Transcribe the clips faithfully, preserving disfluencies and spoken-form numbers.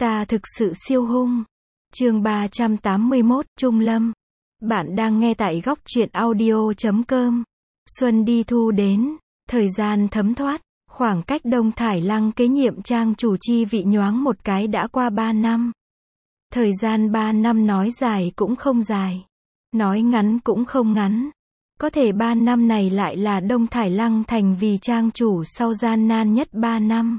Ta thực sự siêu hung. Chương ba trăm tám mươi mốt, Trung Lâm. Bạn đang nghe tại góc truyện audio chấm com. Xuân đi thu đến, thời gian thấm thoát, khoảng cách Đông Thải Lăng kế nhiệm trang chủ chi vị nhoáng một cái đã qua ba năm. Thời gian ba năm nói dài cũng không dài, nói ngắn cũng không ngắn. Có thể ba năm này lại là Đông Thải Lăng thành vì trang chủ sau gian nan nhất ba năm.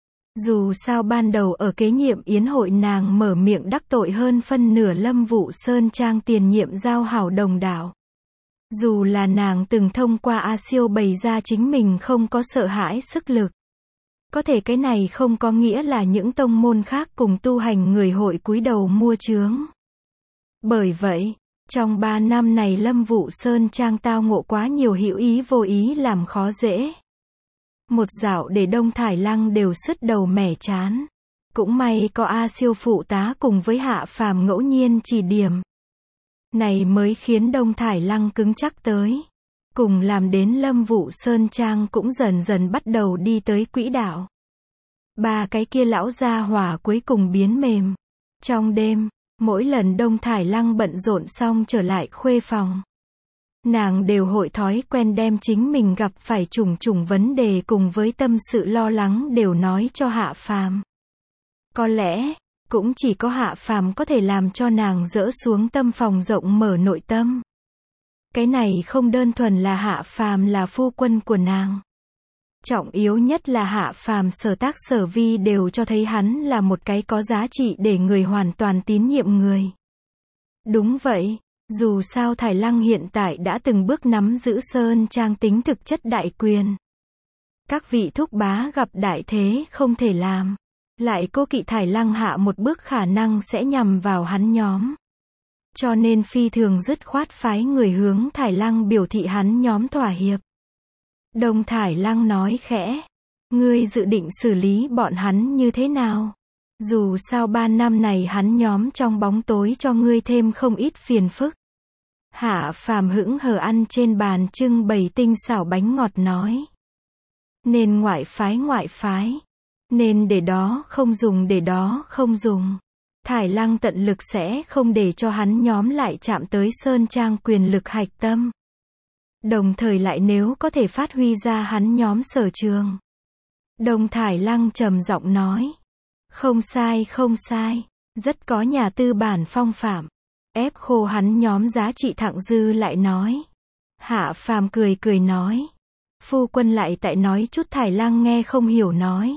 Dù sao ban đầu ở kế nhiệm yến hội nàng mở miệng đắc tội hơn phân nửa Lâm Vụ Sơn trang tiền nhiệm giao hảo đồng đảo. Dù là nàng từng thông qua A Siêu bày ra chính mình không có sợ hãi sức lực. Có thể cái này không có nghĩa là những tông môn khác cùng tu hành người hội cúi đầu mua chướng. Bởi vậy, trong ba năm này Lâm Vụ Sơn trang tao ngộ quá nhiều hữu ý vô ý làm khó dễ. Một dạo để Đông Thải Lăng đều sứt đầu mẻ chán. Cũng may có A Siêu phụ tá cùng với Hạ Phàm ngẫu nhiên chỉ điểm. Này mới khiến Đông Thải Lăng cứng chắc tới. Cùng làm đến Lâm Vụ Sơn trang cũng dần dần bắt đầu đi tới quỹ đạo. Ba cái kia lão gia hỏa cuối cùng biến mềm. Trong đêm, mỗi lần Đông Thải Lăng bận rộn xong trở lại khuê phòng, nàng đều hội thói quen đem chính mình gặp phải trùng trùng vấn đề cùng với tâm sự lo lắng đều nói cho Hạ Phàm. Có lẽ, cũng chỉ có Hạ Phàm có thể làm cho nàng dỡ xuống tâm phòng rộng mở nội tâm. Cái này không đơn thuần là Hạ Phàm là phu quân của nàng. Trọng yếu nhất là Hạ Phàm sở tác sở vi đều cho thấy hắn là một cái có giá trị để người hoàn toàn tín nhiệm người. Đúng vậy. Dù sao Thải Lăng hiện tại đã từng bước nắm giữ Sơn trang tính thực chất đại quyền. Các vị thúc bá gặp đại thế không thể làm. Lại cô kỵ Thải Lăng hạ một bước khả năng sẽ nhằm vào hắn nhóm. Cho nên phi thường dứt khoát phái người hướng Thải Lăng biểu thị hắn nhóm thỏa hiệp. Đông Thải Lăng nói khẽ. Ngươi dự định xử lý bọn hắn như thế nào? Dù sao ba năm này hắn nhóm trong bóng tối cho ngươi thêm không ít phiền phức. Hạ Phàm hững hờ ăn trên bàn trưng bày tinh xảo bánh ngọt nói. Nên ngoại phái ngoại phái. Nên để đó không dùng để đó không dùng. Thải Lăng tận lực sẽ không để cho hắn nhóm lại chạm tới Sơn trang quyền lực hạch tâm. Đồng thời lại nếu có thể phát huy ra hắn nhóm sở trường. Đông Thải Lăng trầm giọng nói. Không sai không sai. Rất có nhà tư bản phong phạm. Ép khô hắn nhóm giá trị thặng dư lại nói. Hạ Phàm cười cười nói. Phu quân lại tại nói chút Thải Lăng nghe không hiểu nói.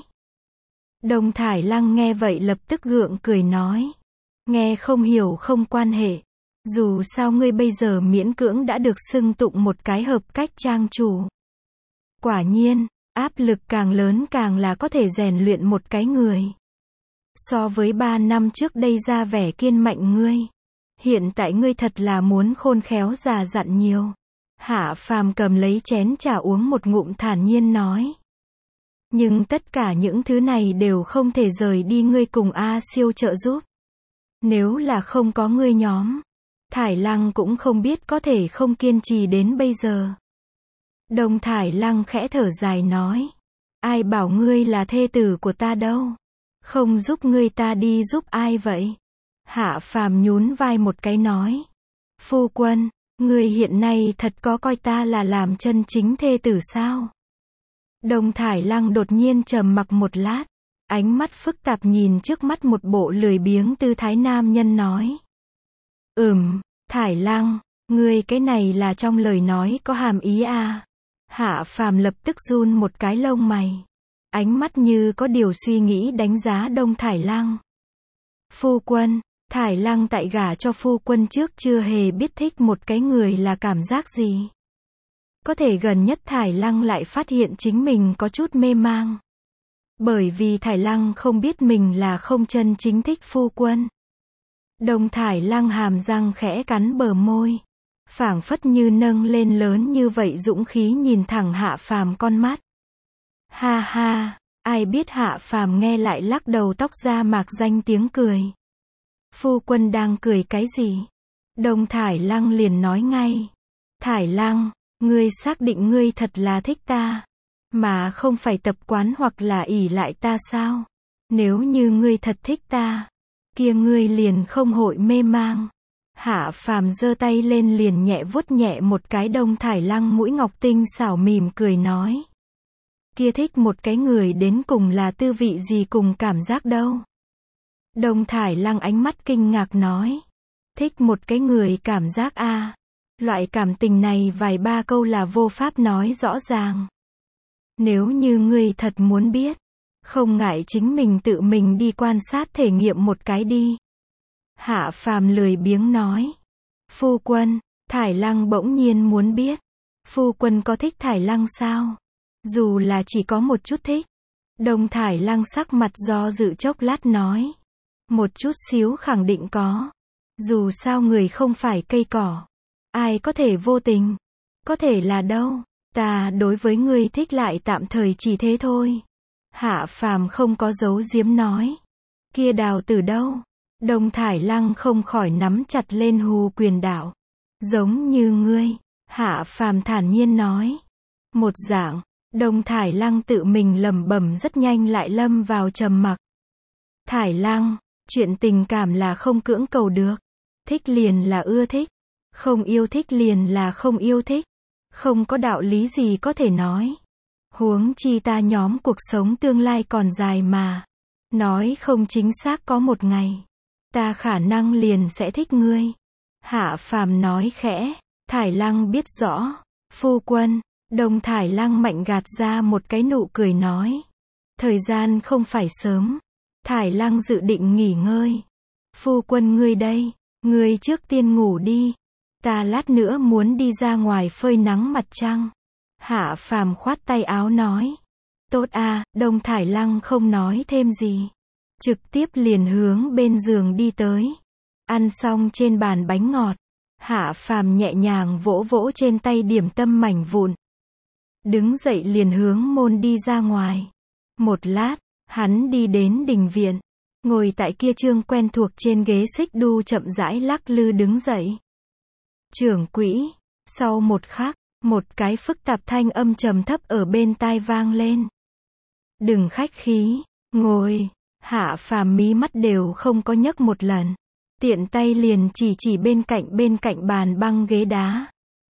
Đông Thải Lăng nghe vậy lập tức gượng cười nói. Nghe không hiểu không quan hệ. Dù sao ngươi bây giờ miễn cưỡng đã được xưng tụng một cái hợp cách trang chủ. Quả nhiên, áp lực càng lớn càng là có thể rèn luyện một cái người. So với ba năm trước đây ra vẻ kiên mạnh ngươi. Hiện tại ngươi thật là muốn khôn khéo già dặn nhiều. Hạ Phàm cầm lấy chén trà uống một ngụm thản nhiên nói. Nhưng tất cả những thứ này đều không thể rời đi ngươi cùng A Siêu trợ giúp. Nếu là không có ngươi nhóm, Thải Lăng cũng không biết có thể không kiên trì đến bây giờ. Đông Thải Lăng khẽ thở dài nói. Ai bảo ngươi là thê tử của ta đâu. Không giúp ngươi ta đi giúp ai vậy? Hạ Phàm nhún vai một cái nói. Phu quân, ngươi hiện nay thật có coi ta là làm chân chính thê tử sao? Đông Thải Lăng đột nhiên trầm mặc một lát. Ánh mắt phức tạp nhìn trước mắt một bộ lười biếng tư thái nam nhân nói. Ừm, Thải Lăng, ngươi cái này là trong lời nói có hàm ý à? Hạ Phàm lập tức run một cái lông mày. Ánh mắt như có điều suy nghĩ đánh giá Đông Thải Lăng. Phu quân, Thải Lăng tại gả cho phu quân trước chưa hề biết thích một cái người là cảm giác gì. Có thể gần nhất Thải Lăng lại phát hiện chính mình có chút mê mang. Bởi vì Thải Lăng không biết mình là không chân chính thích phu quân. Đông Thải Lăng hàm răng khẽ cắn bờ môi. Phảng phất như nâng lên lớn như vậy dũng khí nhìn thẳng Hạ Phàm con mắt. Ha ha, ai biết Hạ Phàm nghe lại lắc đầu tóc ra mạc danh tiếng cười. Phu quân đang cười cái gì? Đông Thải Lăng liền nói ngay. Thải Lăng, ngươi xác định ngươi thật là thích ta, mà không phải tập quán hoặc là ỷ lại ta sao? Nếu như ngươi thật thích ta, kia ngươi liền không hội mê mang. Hạ Phàm giơ tay lên liền nhẹ vuốt nhẹ một cái Đông Thải Lăng mũi ngọc tinh xảo, mỉm cười nói. Kia thích một cái người đến cùng là tư vị gì cùng cảm giác đâu? Đông Thải Lăng ánh mắt kinh ngạc nói. Thích một cái người cảm giác a à. Loại cảm tình này vài ba câu là vô pháp nói rõ ràng. Nếu như ngươi thật muốn biết, không ngại chính mình tự mình đi quan sát thể nghiệm một cái đi. Hạ Phàm lười biếng nói. Phu quân, Thải Lăng bỗng nhiên muốn biết. Phu quân có thích Thải Lăng sao? Dù là chỉ có một chút thích. Đông Thải Lăng sắc mặt do dự chốc lát nói. Một chút xíu khẳng định có. Dù sao người không phải cây cỏ. Ai có thể vô tình? Có thể là đâu? Ta đối với ngươi thích lại tạm thời chỉ thế thôi. Hạ Phàm không có giấu giếm nói. Kia Đào Tử đâu? Đông Thải Lăng không khỏi nắm chặt lên hù quyền đạo. Giống như ngươi. Hạ Phàm thản nhiên nói. Một dạng. Đông Thải Lăng tự mình lẩm bẩm, rất nhanh lại lâm vào trầm mặc. Thải Lăng, chuyện tình cảm là không cưỡng cầu được. Thích liền là ưa thích. Không yêu thích liền là không yêu thích. Không có đạo lý gì có thể nói. Huống chi ta nhóm cuộc sống tương lai còn dài mà. Nói không chính xác có một ngày. Ta khả năng liền sẽ thích ngươi. Hạ Phàm nói khẽ. Thải Lăng biết rõ. Phu quân. Đông Thải Lăng mạnh gạt ra một cái nụ cười nói. Thời gian không phải sớm. Thải Lăng dự định nghỉ ngơi. Phu quân ngươi đây. Ngươi trước tiên ngủ đi. Ta lát nữa muốn đi ra ngoài phơi nắng mặt trăng. Hạ Phàm khoát tay áo nói. Tốt a. Đông Thải Lăng không nói thêm gì. Trực tiếp liền hướng bên giường đi tới. Ăn xong trên bàn bánh ngọt. Hạ Phàm nhẹ nhàng vỗ vỗ trên tay điểm tâm mảnh vụn. Đứng dậy liền hướng môn đi ra ngoài. Một lát, hắn đi đến đình viện. Ngồi tại kia trương quen thuộc trên ghế xích đu chậm rãi lắc lư đứng dậy. Trưởng quỹ. Sau một khắc, một cái phức tạp thanh âm trầm thấp ở bên tai vang lên. Đừng khách khí, ngồi. Hạ Phàm mí mắt đều không có nhấc một lần. Tiện tay liền chỉ chỉ bên cạnh bên cạnh bàn băng ghế đá.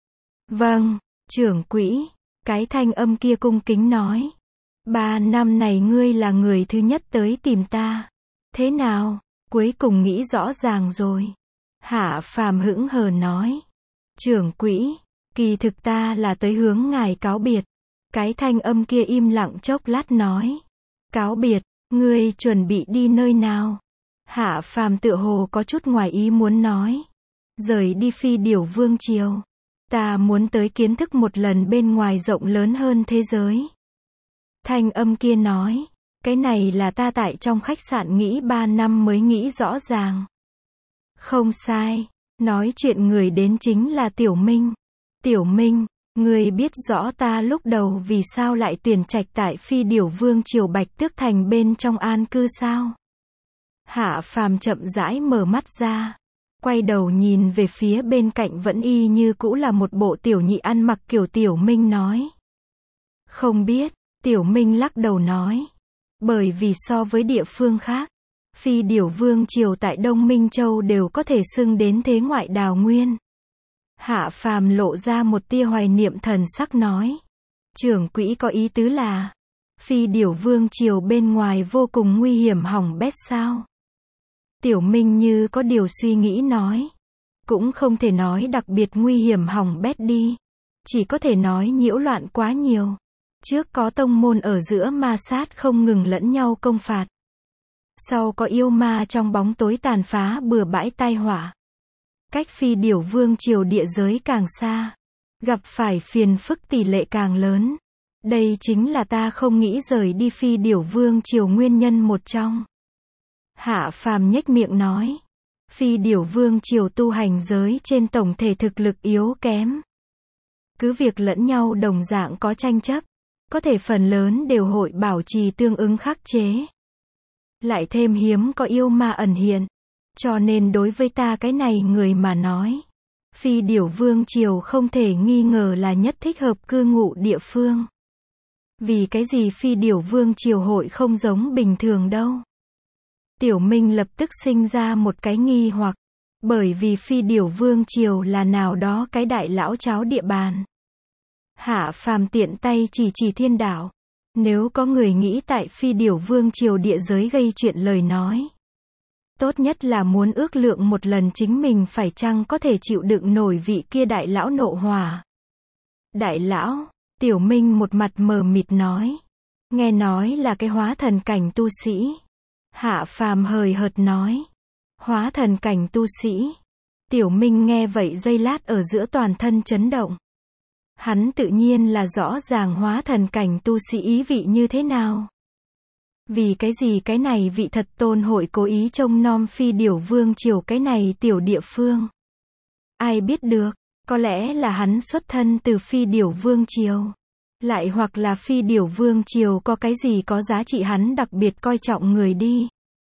Vâng, trưởng quỹ. Cái thanh âm kia cung kính nói. Ba năm này ngươi là người thứ nhất tới tìm ta. Thế nào, cuối cùng nghĩ rõ ràng rồi. Hạ Phàm hững hờ nói. Trưởng quỹ, kỳ thực ta là tới hướng ngài cáo biệt. Cái thanh âm kia im lặng chốc lát nói. Cáo biệt, ngươi chuẩn bị đi nơi nào? Hạ Phàm tựa hồ có chút ngoài ý muốn nói. Rời đi Phi Điểu Vương triều. Ta muốn tới kiến thức một lần bên ngoài rộng lớn hơn thế giới. Thanh âm kia nói. Cái này là ta tại trong khách sạn nghĩ ba năm mới nghĩ rõ ràng. Không sai. Nói chuyện người đến chính là Tiểu Minh. Tiểu Minh, ngươi biết rõ ta lúc đầu vì sao lại tuyển trạch tại Phi Điểu Vương triều Bạch Tước Thành bên trong an cư sao? Hạ Phàm chậm rãi mở mắt ra. Quay đầu nhìn về phía bên cạnh vẫn y như cũ là một bộ tiểu nhị ăn mặc kiểu Tiểu Minh nói. Không biết, Tiểu Minh lắc đầu nói. Bởi vì so với địa phương khác, Phi Điểu Vương triều tại Đông Minh Châu đều có thể xưng đến thế ngoại đào nguyên. Hạ Phàm lộ ra một tia hoài niệm thần sắc nói. Trưởng quỹ có ý tứ là, Phi Điểu Vương triều bên ngoài vô cùng nguy hiểm hỏng bét sao? Tiểu Minh như có điều suy nghĩ nói. Cũng không thể nói đặc biệt nguy hiểm hỏng bét đi. Chỉ có thể nói nhiễu loạn quá nhiều. Trước có tông môn ở giữa ma sát không ngừng lẫn nhau công phạt. Sau có yêu ma trong bóng tối tàn phá bừa bãi tai họa. Cách Phi Điểu Vương triều địa giới càng xa, gặp phải phiền phức tỷ lệ càng lớn. Đây chính là ta không nghĩ rời đi Phi Điểu Vương triều nguyên nhân một trong. Hạ Phàm nhếch miệng nói. Phi Điểu Vương triều tu hành giới trên tổng thể thực lực yếu kém. Cứ việc lẫn nhau đồng dạng có tranh chấp, có thể phần lớn đều hội bảo trì tương ứng khắc chế. Lại thêm hiếm có yêu ma ẩn hiện. Cho nên đối với ta cái này người mà nói, Phi Điểu Vương triều không thể nghi ngờ là nhất thích hợp cư ngụ địa phương. Vì cái gì Phi Điểu Vương triều hội không giống bình thường đâu? Tiểu Minh lập tức sinh ra một cái nghi hoặc, bởi vì Phi Điểu Vương Triều là nào đó cái đại lão cháo địa bàn. Hạ Phàm tiện tay chỉ chỉ thiên đảo. Nếu có người nghĩ tại Phi Điểu Vương Triều địa giới gây chuyện lời nói, tốt nhất là muốn ước lượng một lần chính mình phải chăng có thể chịu đựng nổi vị kia đại lão nộ hỏa. Đại lão, Tiểu Minh một mặt mờ mịt nói. Nghe nói là cái hóa thần cảnh tu sĩ. Hạ Phàm hời hợt nói. Hóa thần cảnh tu sĩ. Tiểu Minh nghe vậy giây lát ở giữa toàn thân chấn động. Hắn tự nhiên là rõ ràng hóa thần cảnh tu sĩ ý vị như thế nào. Vì cái gì cái này vị thật tôn hội cố ý trông nom Phi Điểu Vương Triều cái này tiểu địa phương. Ai biết được, có lẽ là hắn xuất thân từ Phi Điểu Vương Triều. Lại hoặc là Phi Điểu Vương Triều có cái gì có giá trị hắn đặc biệt coi trọng người đi.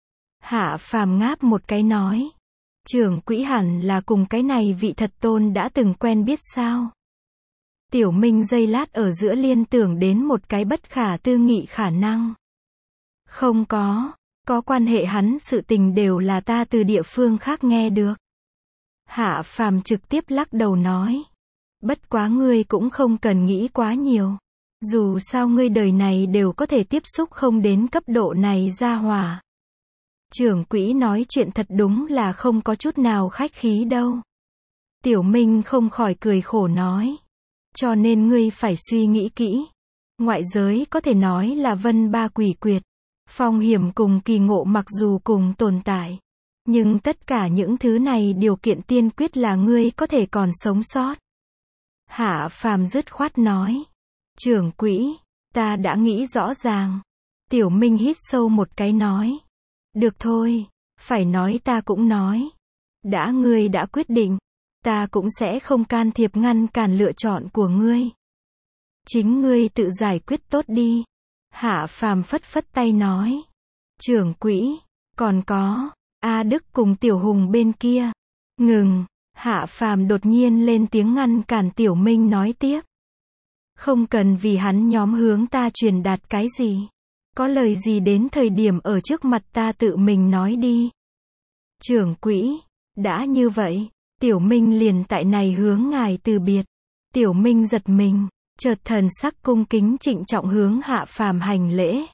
Hạ Phàm ngáp một cái nói. Trưởng quỹ hẳn là cùng cái này vị thật tôn đã từng quen biết sao. Tiểu Minh giây lát ở giữa liên tưởng đến một cái bất khả tư nghị khả năng. Không có, có quan hệ hắn sự tình đều là ta từ địa phương khác nghe được. Hạ Phàm trực tiếp lắc đầu nói. Bất quá ngươi cũng không cần nghĩ quá nhiều. Dù sao ngươi đời này đều có thể tiếp xúc không đến cấp độ này ra hỏa. Trưởng quỹ nói chuyện thật đúng là không có chút nào khách khí đâu. Tiểu Minh không khỏi cười khổ nói. Cho nên ngươi phải suy nghĩ kỹ. Ngoại giới có thể nói là vân ba quỷ quyệt. Phong hiểm cùng kỳ ngộ mặc dù cùng tồn tại. Nhưng tất cả những thứ này điều kiện tiên quyết là ngươi có thể còn sống sót. Hạ Phàm dứt khoát nói. Trưởng quỹ, ta đã nghĩ rõ ràng. Tiểu Minh hít sâu một cái nói. Được thôi, phải nói ta cũng nói. Đã ngươi đã quyết định, ta cũng sẽ không can thiệp ngăn cản lựa chọn của ngươi. Chính ngươi tự giải quyết tốt đi. Hạ Phàm phất phất tay nói. Trưởng quỹ, còn có, A Đức cùng Tiểu Hùng bên kia. Ngừng, Hạ Phàm đột nhiên lên tiếng ngăn cản Tiểu Minh nói tiếp. Không cần vì hắn nhóm hướng ta truyền đạt cái gì. Có lời gì đến thời điểm ở trước mặt ta tự mình nói đi. Trưởng quỹ, đã như vậy, Tiểu Minh liền tại này hướng ngài từ biệt. Tiểu Minh giật mình, chợt thần sắc cung kính trịnh trọng hướng Hạ Phàm hành lễ.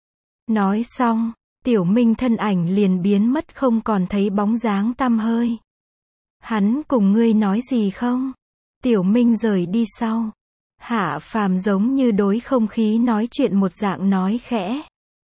Nói xong, Tiểu Minh thân ảnh liền biến mất không còn thấy bóng dáng tăm hơi. Hắn cùng ngươi nói gì không? Tiểu Minh rời đi sau. Hạ Phàm giống như đối không khí nói chuyện một dạng nói khẽ.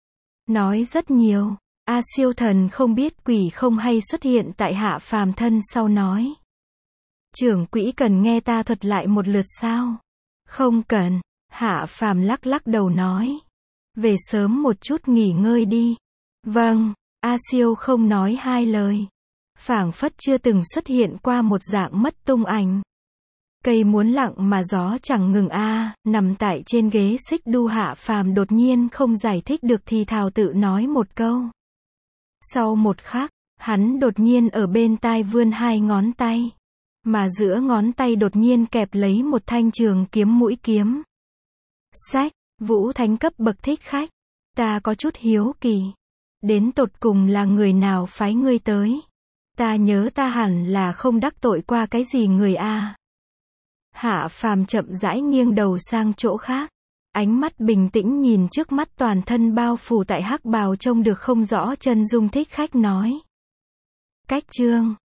Nói rất nhiều. A siêu thần không biết quỷ không hay xuất hiện tại Hạ Phàm thân sau nói. Trưởng quỹ cần nghe ta thuật lại một lượt sao? Không cần. Hạ Phàm lắc lắc đầu nói. Về sớm một chút nghỉ ngơi đi. Vâng. A siêu không nói hai lời. Phảng phất chưa từng xuất hiện qua một dạng mất tung ảnh. Cây muốn lặng mà gió chẳng ngừng a, à, nằm tại trên ghế xích đu Hạ Phàm đột nhiên không giải thích được thì thào tự nói một câu. Sau một khắc, hắn đột nhiên ở bên tai vươn hai ngón tay, mà giữa ngón tay đột nhiên kẹp lấy một thanh trường kiếm mũi kiếm. Sách, Vũ Thánh cấp bậc thích khách, ta có chút hiếu kỳ, đến tột cùng là người nào phái ngươi tới? Ta nhớ ta hẳn là không đắc tội qua cái gì người a. À. Hạ Phàm chậm rãi nghiêng đầu sang chỗ khác, ánh mắt bình tĩnh nhìn trước mắt toàn thân bao phủ tại hắc bào trông được không rõ chân dung thích khách nói. Cách chương